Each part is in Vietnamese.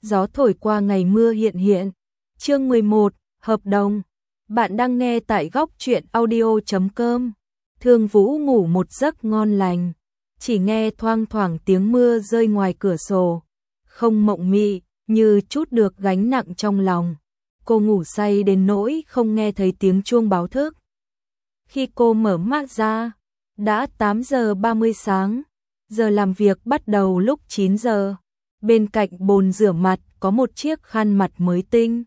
gió thổi qua ngày mưa hiện hiện. Chương 11, hợp đồng. Bạn đang nghe tại góc truyện audio.com. Thương Vũ ngủ một giấc ngon lành, chỉ nghe thoang thoảng tiếng mưa rơi ngoài cửa sổ, không mộng mị, như chút được gánh nặng trong lòng. Cô ngủ say đến nỗi không nghe thấy tiếng chuông báo thức. Khi cô mở mắt ra, đã 8 giờ 30 sáng, giờ làm việc bắt đầu lúc 9 giờ. Bên cạnh bồn rửa mặt có một chiếc khăn mặt mới tinh.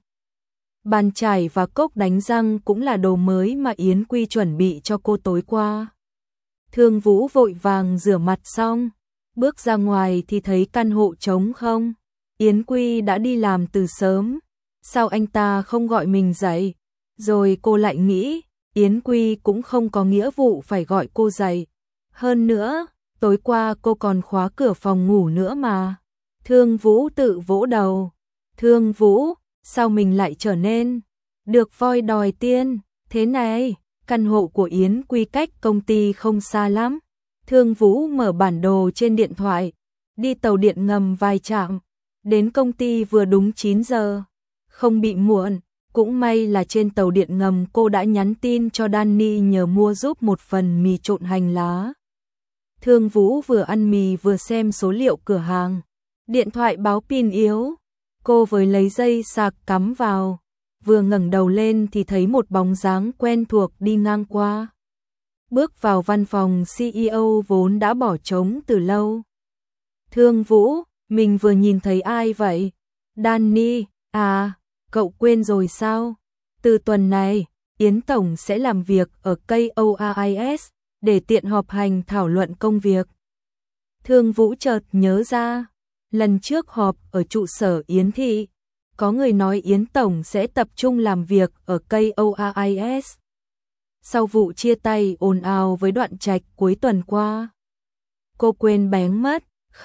Bàn chải và cốc đánh răng cũng là đồ mới mà Yến Quy chuẩn bị cho cô tối qua. Thương Vũ vội vàng rửa mặt xong, bước ra ngoài thì thấy căn hộ trống không. Yến Quy đã đi làm từ sớm, sao anh ta không gọi mình dậy? Rồi cô lại nghĩ, Yến Quy cũng không có nghĩa vụ phải gọi cô dậy. Hơn nữa, tối qua cô còn khóa cửa phòng ngủ nữa mà. Thương Vũ tự vỗ đầu. Thương Vũ, sao mình lại trở nên được voi đòi tiên thế này? Căn hộ của Yến Quy cách công ty không xa lắm. Thương Vũ mở bản đồ trên điện thoại, đi tàu điện ngầm vài trạm, đến công ty vừa đúng 9 giờ. Không bị muộn, cũng may là trên tàu điện ngầm cô đã nhắn tin cho Danny nhờ mua giúp một phần mì trộn hành lá. Thương Vũ vừa ăn mì vừa xem số liệu cửa hàng. Điện thoại báo pin yếu, cô với lấy dây sạc cắm vào, vừa ngẩng đầu lên thì thấy một bóng dáng quen thuộc đi ngang qua. Bước vào văn phòng CEO vốn đã bỏ trống từ lâu. Thương Vũ, mình vừa nhìn thấy ai vậy? Danny, à, cậu quên rồi sao? Từ tuần này, Yến Tổng sẽ làm việc ở KOAIS để tiện họp hành thảo luận công việc. Thương Vũ chợt nhớ ra, lần trước họp ở trụ sở Yến Thị, có người nói Yến Tổng sẽ tập trung làm việc ở KOAIS. Sau vụ chia tay ồn ào với Đoạn Trạch cuối tuần qua, cô quên bén mất.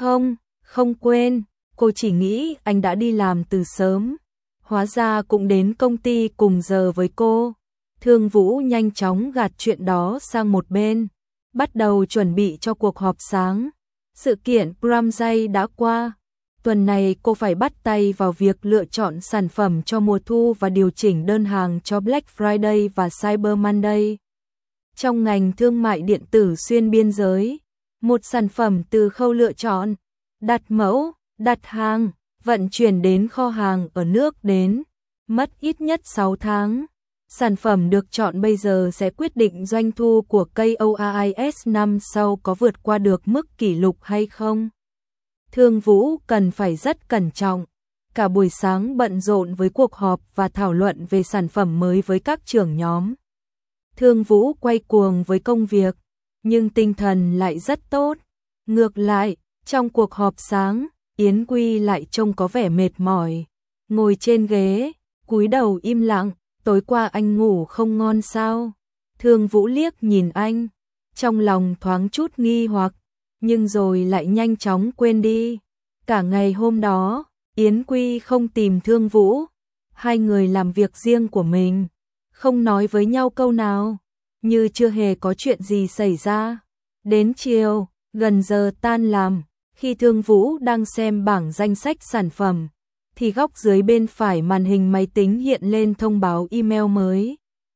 Không quên, cô chỉ nghĩ anh đã đi làm từ sớm, hóa ra cũng đến công ty cùng giờ với cô. Thương Vũ nhanh chóng gạt chuyện đó sang một bên, bắt đầu chuẩn bị cho cuộc họp sáng. Sự kiện Prime Day đã qua, tuần này cô phải bắt tay vào việc lựa chọn sản phẩm cho mùa thu và điều chỉnh đơn hàng cho Black Friday và Cyber Monday. Trong ngành thương mại điện tử xuyên biên giới, một sản phẩm từ khâu lựa chọn, đặt mẫu, đặt hàng, vận chuyển đến kho hàng ở nước đến, mất ít nhất 6 tháng. Sản phẩm được chọn bây giờ sẽ quyết định doanh thu của KOAIS năm sau có vượt qua được mức kỷ lục hay không. Thương Vũ cần phải rất cẩn trọng. Cả buổi sáng bận rộn với cuộc họp và thảo luận về sản phẩm mới với các trưởng nhóm. Thương Vũ quay cuồng với công việc, nhưng tinh thần lại rất tốt. Ngược lại, trong cuộc họp sáng, Yến Quy lại trông có vẻ mệt mỏi, ngồi trên ghế, cúi đầu im lặng. Tối qua anh ngủ không ngon sao? Thương Vũ liếc nhìn anh, trong lòng thoáng chút nghi hoặc, nhưng rồi lại nhanh chóng quên đi. Cả ngày hôm đó, Yến Quy không tìm Thương Vũ, hai người làm việc riêng của mình, không nói với nhau câu nào, như chưa hề có chuyện gì xảy ra. Đến chiều, gần giờ tan làm, khi Thương Vũ đang xem bảng danh sách sản phẩm, thì góc dưới bên phải màn hình máy tính hiện lên thông báo email mới.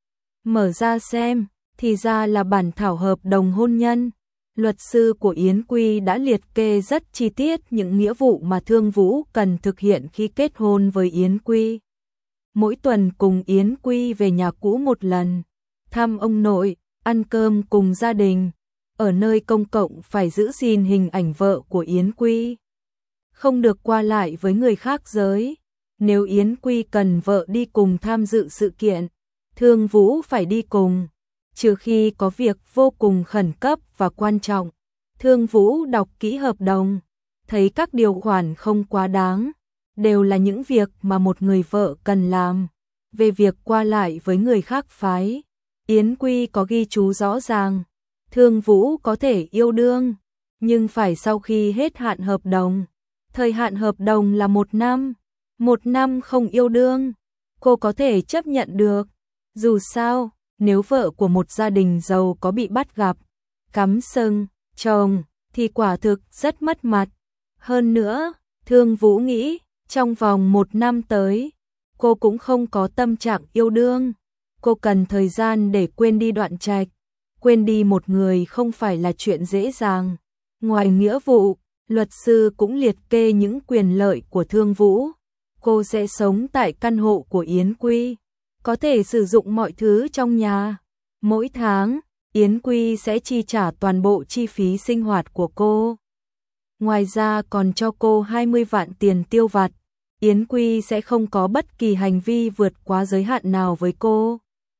Mở ra xem, thì ra là bản thảo hợp đồng hôn nhân. Luật sư của Yến Quy đã liệt kê rất chi tiết những nghĩa vụ mà Thương Vũ cần thực hiện khi kết hôn với Yến Quy. Mỗi tuần cùng Yến Quy về nhà cũ một lần, thăm ông nội, ăn cơm cùng gia đình. Ở nơi công cộng phải giữ gìn hình ảnh vợ của Yến Quy, không được qua lại với người khác giới. Nếu Yến Quy cần vợ đi cùng tham dự sự kiện, Thương Vũ phải đi cùng, trừ khi có việc vô cùng khẩn cấp và quan trọng. Thương Vũ đọc kỹ hợp đồng, thấy các điều khoản không quá đáng, đều là những việc mà một người vợ cần làm. Về việc qua lại với người khác phái, Yến Quy có ghi chú rõ ràng, Thương Vũ có thể yêu đương, nhưng phải sau khi hết hạn hợp đồng. Thời hạn hợp đồng là 1 năm, 1 năm không yêu đương, cô có thể chấp nhận được. Dù sao, nếu vợ của một gia đình giàu có bị bắt gặp cắm sừng chồng thì quả thực rất mất mặt. Hơn nữa, Thương Vũ nghĩ, Trong vòng 1 năm tới, cô cũng không có tâm trạng yêu đương. Cô cần thời gian để quên đi Đoạn Trạch. Quên đi một người không phải là chuyện dễ dàng. Ngoài nghĩa vụ, luật sư cũng liệt kê những quyền lợi của Thương Vũ. Cô sẽ sống tại căn hộ của Yến Quy, có thể sử dụng mọi thứ trong nhà. Mỗi tháng, Yến Quy sẽ chi trả toàn bộ chi phí sinh hoạt của cô. Ngoài ra còn cho cô 20 vạn tiền tiêu vặt. Yến Quy sẽ không có bất kỳ hành vi vượt quá giới hạn nào với cô.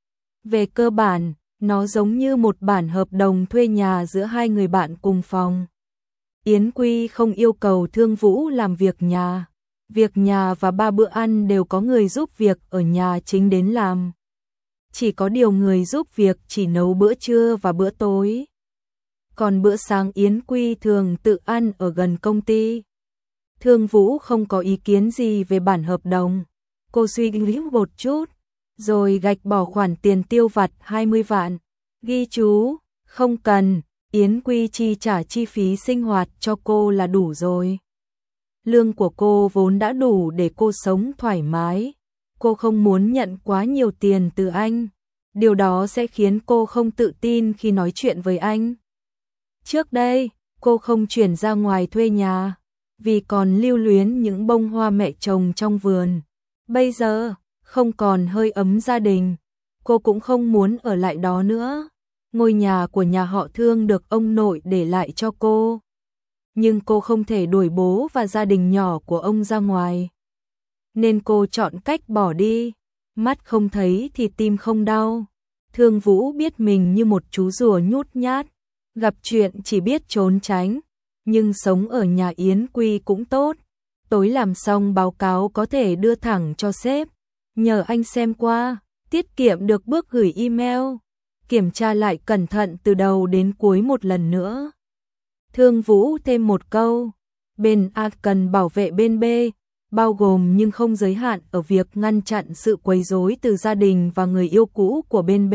Về cơ bản, nó giống như một bản hợp đồng thuê nhà giữa hai người bạn cùng phòng. Yến Quy không yêu cầu Thương Vũ làm việc nhà. Việc nhà và 3 bữa ăn đều có người giúp việc ở nhà chính đến làm. Chỉ có điều người giúp việc chỉ nấu bữa trưa và bữa tối. Còn bữa sáng Yến Quy thường tự ăn ở gần công ty. Thương Vũ không có ý kiến gì về bản hợp đồng. Cô suy nghĩ một chút, rồi gạch bỏ khoản tiền tiêu vặt 20 vạn. Ghi chú, không cần, Yến Quy chi trả chi phí sinh hoạt cho cô là đủ rồi. Lương của cô vốn đã đủ để cô sống thoải mái. Cô không muốn nhận quá nhiều tiền từ anh. Điều đó sẽ khiến cô không tự tin khi nói chuyện với anh. Trước đây, cô không chuyển ra ngoài thuê nhà, vì còn lưu luyến những bông hoa mẹ trồng trong vườn. Bây giờ, không còn hơi ấm gia đình, cô cũng không muốn ở lại đó nữa. Ngôi nhà của nhà họ Thương được ông nội để lại cho cô. Nhưng cô không thể đuổi bố và gia đình nhỏ của ông ra ngoài. Nên cô chọn cách bỏ đi. Mắt không thấy thì tim không đau. Thương Vũ biết mình như một chú rùa nhút nhát, gặp chuyện chỉ biết trốn tránh. Nhưng sống ở nhà Yến Quy cũng tốt. Tối làm xong báo cáo có thể đưa thẳng cho sếp. Nhờ anh xem qua, tiết kiệm được bước gửi email. Kiểm tra lại cẩn thận từ đầu đến cuối một lần nữa. Thương Vũ thêm một câu. Bên A cần bảo vệ bên B, bao gồm nhưng không giới hạn ở việc ngăn chặn sự quấy rối từ gia đình và người yêu cũ của bên B.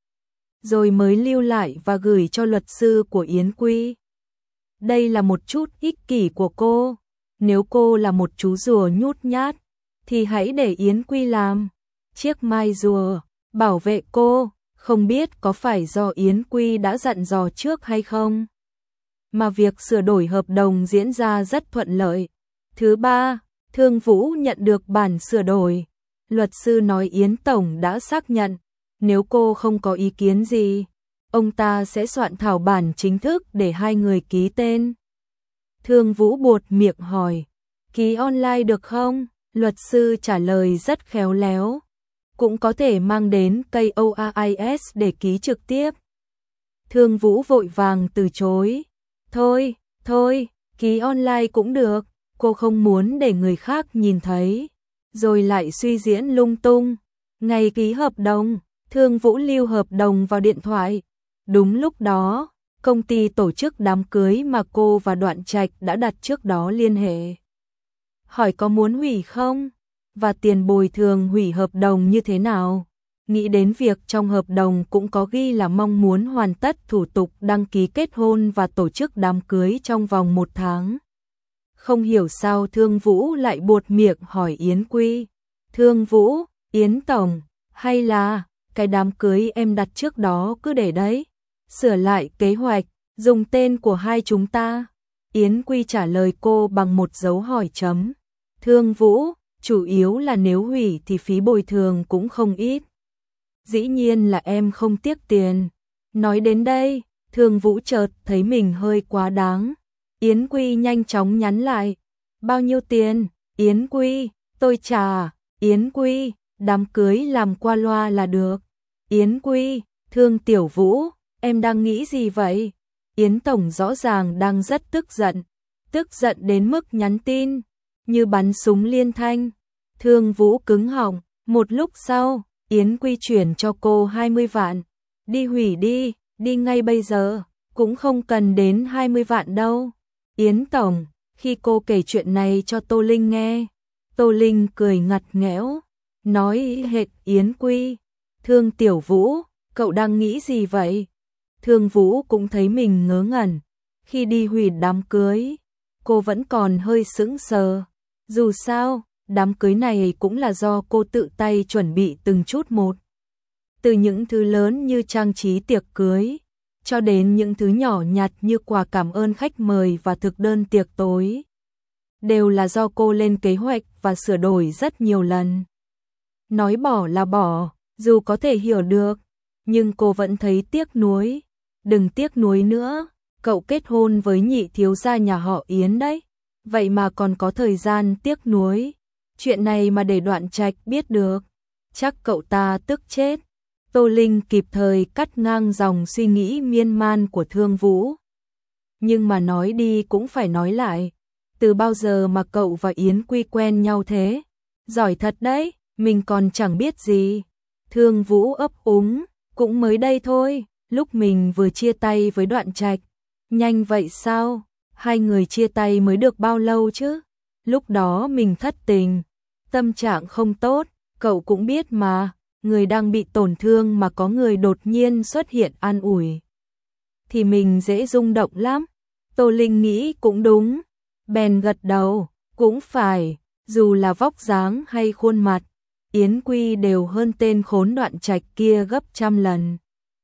Rồi mới lưu lại và gửi cho luật sư của Yến Quy. Đây là một chút ích kỷ của cô. Nếu cô là một chú rùa nhút nhát, thì hãy để Yến Quy làm. Chiếc mai rùa, bảo vệ cô, không biết có phải do Yến Quy đã dặn dò trước hay không. Mà việc sửa đổi hợp đồng diễn ra rất thuận lợi. Thứ ba, Thương Vũ nhận được bản sửa đổi. Luật sư nói Yến Tổng đã xác nhận, nếu cô không có ý kiến gì, ông ta sẽ soạn thảo bản chính thức để hai người ký tên. Thương Vũ buột miệng hỏi, ký online được không? Luật sư trả lời rất khéo léo, cũng có thể mang đến KOAIS để ký trực tiếp. Thương Vũ vội vàng từ chối, thôi, ký online cũng được, cô không muốn để người khác nhìn thấy. Rồi lại suy diễn lung tung. Ngày ký hợp đồng, Thương Vũ lưu hợp đồng vào điện thoại. Đúng lúc đó, công ty tổ chức đám cưới mà cô và Đoạn Trạch đã đặt trước đó liên hệ. Hỏi có muốn hủy không? Và tiền bồi thường hủy hợp đồng như thế nào? Nghĩ đến việc trong hợp đồng cũng có ghi là mong muốn hoàn tất thủ tục đăng ký kết hôn và tổ chức đám cưới trong vòng 1 tháng. Không hiểu sao Thương Vũ lại buột miệng hỏi Yến Quy. Thương Vũ, Yến Tổng, hay là cái đám cưới em đặt trước đó cứ để đấy? Sửa lại kế hoạch, dùng tên của hai chúng ta. Yến Quy trả lời cô bằng một dấu hỏi chấm. Thương Vũ, chủ yếu là nếu hủy thì phí bồi thường cũng không ít. Dĩ nhiên là em không tiếc tiền. Nói đến đây, Thương Vũ chợt thấy mình hơi quá đáng. Yến Quy nhanh chóng nhắn lại. Bao nhiêu tiền? Yến Quy, tôi trả. Yến Quy, đám cưới làm qua loa là được. Yến Quy, Thương Tiểu Vũ, em đang nghĩ gì vậy? Yến Tổng rõ ràng đang rất tức giận đến mức nhắn tin như bắn súng liên thanh. Thương Vũ cứng họng. Một lúc sau, Yến Quy chuyển cho cô 20 vạn. Đi hủy đi ngay bây giờ, cũng không cần đến 20 vạn đâu. Yến Tổng, khi cô kể chuyện này cho Tô Linh nghe, Tô Linh cười ngặt nghẽo, nói hệt Yến Quy. Thương Tiểu Vũ, cậu đang nghĩ gì vậy? Thương Vũ cũng thấy mình ngớ ngẩn. Khi đi hủy đám cưới, cô vẫn còn hơi sững sờ. Dù sao, đám cưới này cũng là do cô tự tay chuẩn bị từng chút một. Từ những thứ lớn như trang trí tiệc cưới, cho đến những thứ nhỏ nhặt như quà cảm ơn khách mời và thực đơn tiệc tối. Đều là do cô lên kế hoạch và sửa đổi rất nhiều lần. Nói bỏ là bỏ, dù có thể hiểu được, nhưng cô vẫn thấy tiếc nuối. Đừng tiếc nuối nữa, cậu kết hôn với nhị thiếu gia nhà họ Yến đấy. Vậy mà còn có thời gian tiếc nuối. Chuyện này mà để Đoạn Trạch biết được, chắc cậu ta tức chết. Tô Linh kịp thời cắt ngang dòng suy nghĩ miên man của Thương Vũ. Nhưng mà nói đi cũng phải nói lại. Từ bao giờ mà cậu và Yến Quy quen nhau thế? Giỏi thật đấy, mình còn chẳng biết gì. Thương Vũ ấp úng, cũng mới đây thôi, lúc mình vừa chia tay với Đoạn Trạch. Nhanh vậy sao? Hai người chia tay mới được bao lâu chứ? Lúc đó mình thất tình, tâm trạng không tốt, cậu cũng biết mà, người đang bị tổn thương mà có người đột nhiên xuất hiện an ủi. Thì mình dễ rung động lắm. Tô Linh nghĩ cũng đúng, bèn gật đầu, cũng phải, dù là vóc dáng hay khuôn mặt, Yến Quy đều hơn tên khốn Đoạn Trạch kia gấp trăm lần.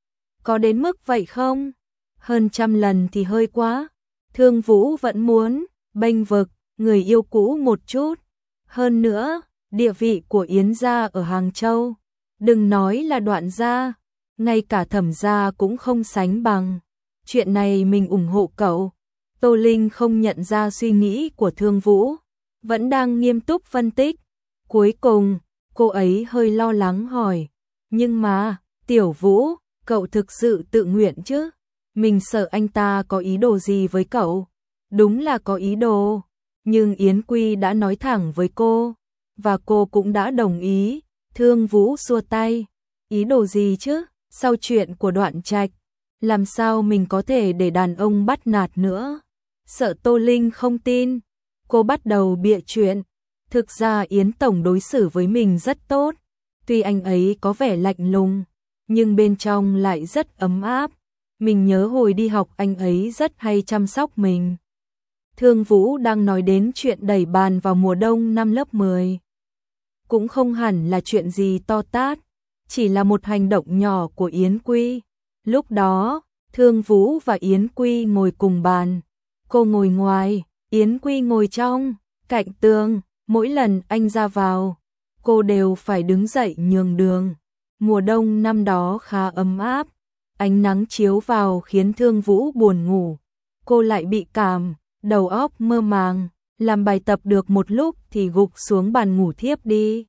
Có đến mức vậy không? Hơn trăm lần thì hơi quá. Thương Vũ vẫn muốn bênh vực người yêu cũ một chút. Hơn nữa, địa vị của Yến gia ở Hàng Châu, đừng nói là Đoạn gia, ngay cả Thẩm gia cũng không sánh bằng. Chuyện này mình ủng hộ cậu. Tô Linh không nhận ra suy nghĩ của Thương Vũ, vẫn đang nghiêm túc phân tích. Cuối cùng, cô ấy hơi lo lắng hỏi, nhưng mà, Tiểu Vũ, cậu thực sự tự nguyện chứ? Mình sợ anh ta có ý đồ gì với cậu. Đúng là có ý đồ, nhưng Yến Quy đã nói thẳng với cô, và cô cũng đã đồng ý. Thương Vũ xua tay, ý đồ gì chứ? Sau chuyện của Đoạn Trạch, làm sao mình có thể để đàn ông bắt nạt nữa? Sợ Tô Linh không tin, cô bắt đầu bịa chuyện. Thực ra Yến Tổng đối xử với mình rất tốt, tuy anh ấy có vẻ lạnh lùng, nhưng bên trong lại rất ấm áp. Mình nhớ hồi đi học anh ấy rất hay chăm sóc mình. Thương Vũ đang nói đến chuyện đẩy bàn vào mùa đông năm lớp 10. Cũng không hẳn là chuyện gì to tát, chỉ là một hành động nhỏ của Yến Quy. Lúc đó, Thương Vũ và Yến Quy ngồi cùng bàn. Cô ngồi ngoài, Yến Quy ngồi trong, cạnh tường. Mỗi lần anh ra vào, cô đều phải đứng dậy nhường đường. Mùa đông năm đó khá ấm áp, ánh nắng chiếu vào khiến Thương Vũ buồn ngủ. Cô lại bị cảm, đầu óc mơ màng, làm bài tập được một lúc thì gục xuống bàn ngủ thiếp đi.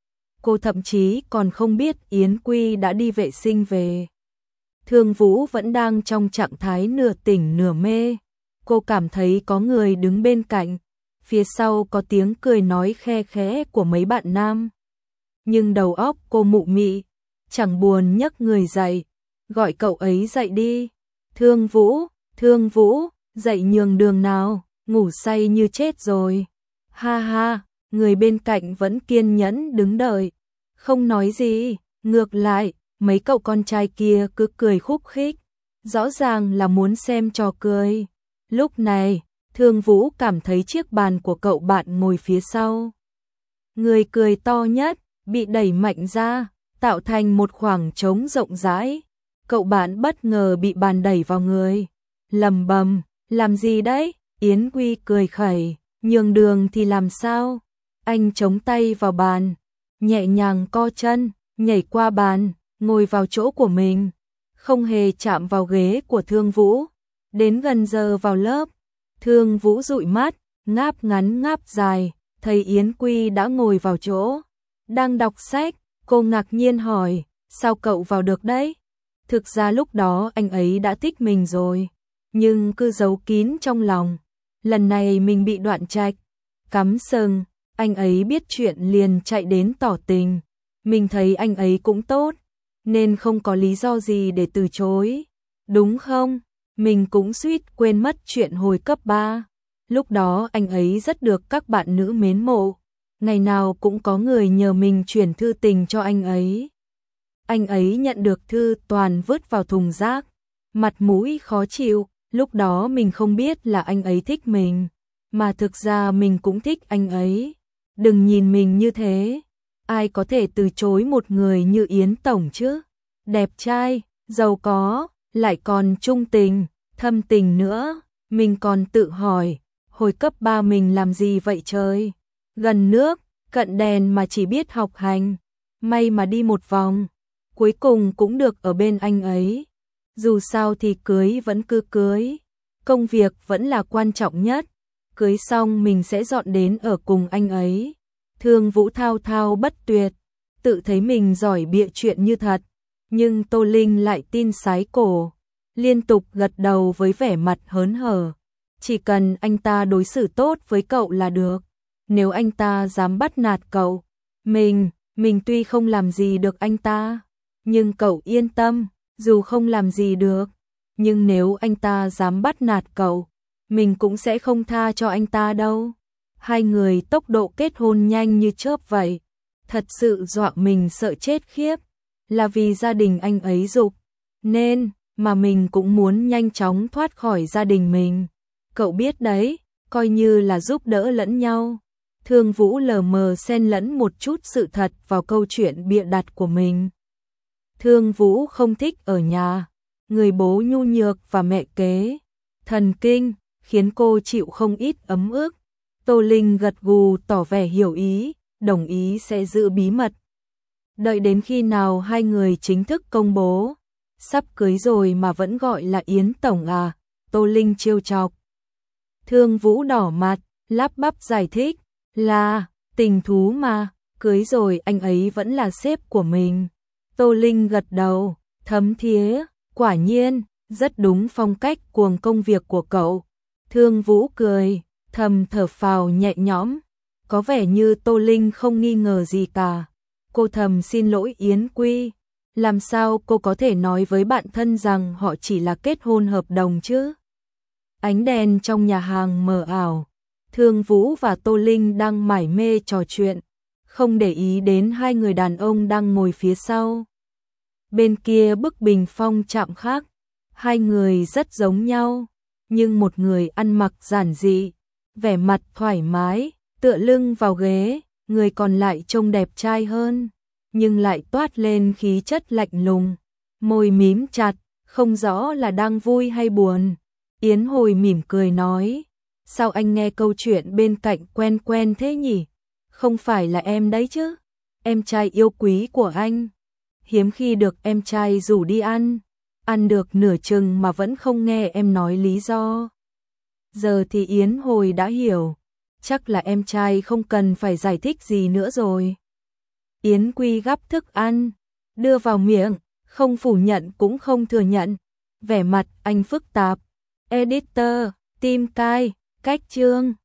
Cô thậm chí còn không biết Yến Quy đã đi vệ sinh về. Thương Vũ vẫn đang trong trạng thái nửa tỉnh nửa mê. Cô cảm thấy có người đứng bên cạnh, phía sau có tiếng cười nói khe khẽ của mấy bạn nam. Nhưng đầu óc cô mụ mị, chẳng buồn nhấc người dậy, gọi cậu ấy dậy đi. Thương Vũ, dậy nhường đường nào, ngủ say như chết rồi. Ha ha, người bên cạnh vẫn kiên nhẫn đứng đợi, không nói gì, ngược lại, mấy cậu con trai kia cứ cười khúc khích, rõ ràng là muốn xem trò cười. Lúc này, Thương Vũ cảm thấy chiếc bàn của cậu bạn ngồi phía sau. Người cười to nhất, bị đẩy mạnh ra, tạo thành một khoảng trống rộng rãi. Cậu bạn bất ngờ bị bàn đẩy vào người. Lầm bầm, làm gì đấy? Yến Quy cười khẩy, nhường đường thì làm sao? Anh chống tay vào bàn, nhẹ nhàng co chân, nhảy qua bàn, ngồi vào chỗ của mình. Không hề chạm vào ghế của Thương Vũ. Đến gần giờ vào lớp, Thương Vũ dụi mắt, ngáp ngắn ngáp dài, thấy Yến Quy đã ngồi vào chỗ. Đang đọc sách, cô ngạc nhiên hỏi, sao cậu vào được đấy? Thực ra lúc đó anh ấy đã thích mình rồi, nhưng cứ giấu kín trong lòng. Lần này mình bị Đoạn Trạch cắm sừng, anh ấy biết chuyện liền chạy đến tỏ tình. Mình thấy anh ấy cũng tốt, nên không có lý do gì để từ chối. Đúng không? Mình cũng suýt quên mất chuyện hồi cấp 3. Lúc đó anh ấy rất được các bạn nữ mến mộ. Ngày nào cũng có người nhờ mình chuyển thư tình cho anh ấy. Anh ấy nhận được thư toàn vứt vào thùng rác. Mặt mũi khó chịu, lúc đó mình không biết là anh ấy thích mình. mà thực ra mình cũng thích anh ấy. Đừng nhìn mình như thế, ai có thể từ chối một người như Yến Tổng chứ? Đẹp trai, giàu có, lại còn trung tình, thâm tình nữa. Mình còn tự hỏi, hồi cấp 3 mình làm gì vậy trời? Gần nước, cận đèn mà chỉ biết học hành. May mà đi một vòng, cuối cùng cũng được ở bên anh ấy. Dù sao thì cưới vẫn cứ cưới, công việc vẫn là quan trọng nhất. Cưới xong mình sẽ dọn đến ở cùng anh ấy. Thương Vũ thao thao bất tuyệt, tự thấy mình giỏi bịa chuyện như thật. Nhưng Tô Linh lại tin sái cổ, liên tục gật đầu với vẻ mặt hớn hở. Chỉ cần anh ta đối xử tốt với cậu là được. Nếu anh ta dám bắt nạt cậu, mình tuy không làm gì được anh ta, nhưng cậu yên tâm, dù không làm gì được, nhưng nếu anh ta dám bắt nạt cậu, mình cũng sẽ không tha cho anh ta đâu. Hai người tốc độ kết hôn nhanh như chớp vậy, thật sự dọa mình sợ chết khiếp. Là vì gia đình anh ấy giục, nên mà mình cũng muốn nhanh chóng thoát khỏi gia đình mình. Cậu biết đấy, coi như là giúp đỡ lẫn nhau. Thương Vũ lờ mờ xen lẫn một chút sự thật vào câu chuyện bịa đặt của mình. Thương Vũ không thích ở nhà, người bố nhu nhược và mẹ kế thần kinh khiến cô chịu không ít ấm ức. Tô Linh gật gù tỏ vẻ hiểu ý, đồng ý sẽ giữ bí mật. Đợi đến khi nào hai người chính thức công bố, sắp cưới rồi mà vẫn gọi là Yến Tổng à? Tô Linh trêu chọc. Thương Vũ đỏ mặt, lắp bắp giải thích, là tình thú mà, cưới rồi anh ấy vẫn là sếp của mình. Tô Linh gật đầu, thấm thía, quả nhiên, rất đúng phong cách cuồng công việc của cậu. Thương Vũ cười, thầm thở phào nhẹ nhõm, có vẻ như Tô Linh không nghi ngờ gì cả. Cô thầm xin lỗi Yến Quy, làm sao cô có thể nói với bạn thân rằng họ chỉ là kết hôn hợp đồng chứ? Ánh đèn trong nhà hàng mờ ảo, Thương Vũ và Tô Linh đang mải mê trò chuyện, không để ý đến hai người đàn ông đang ngồi phía sau. Bên kia bức bình phong chạm khắc, hai người rất giống nhau, nhưng một người ăn mặc giản dị, vẻ mặt thoải mái, tựa lưng vào ghế, người còn lại trông đẹp trai hơn, nhưng lại toát lên khí chất lạnh lùng, môi mím chặt, không rõ là đang vui hay buồn. Yến Hồi mỉm cười nói, sao anh nghe câu chuyện bên cạnh quen quen thế nhỉ? Không phải là em đấy chứ? Em trai yêu quý của anh. Hiếm khi được em trai rủ đi ăn được nửa chừng mà vẫn không nghe em nói lý do. Giờ thì Yến Hồi đã hiểu, chắc là em trai không cần phải giải thích gì nữa rồi. Yến Quy gắp thức ăn, đưa vào miệng, không phủ nhận cũng không thừa nhận. Vẻ mặt anh phức tạp. Editor, Tim Cai, Cách Chương.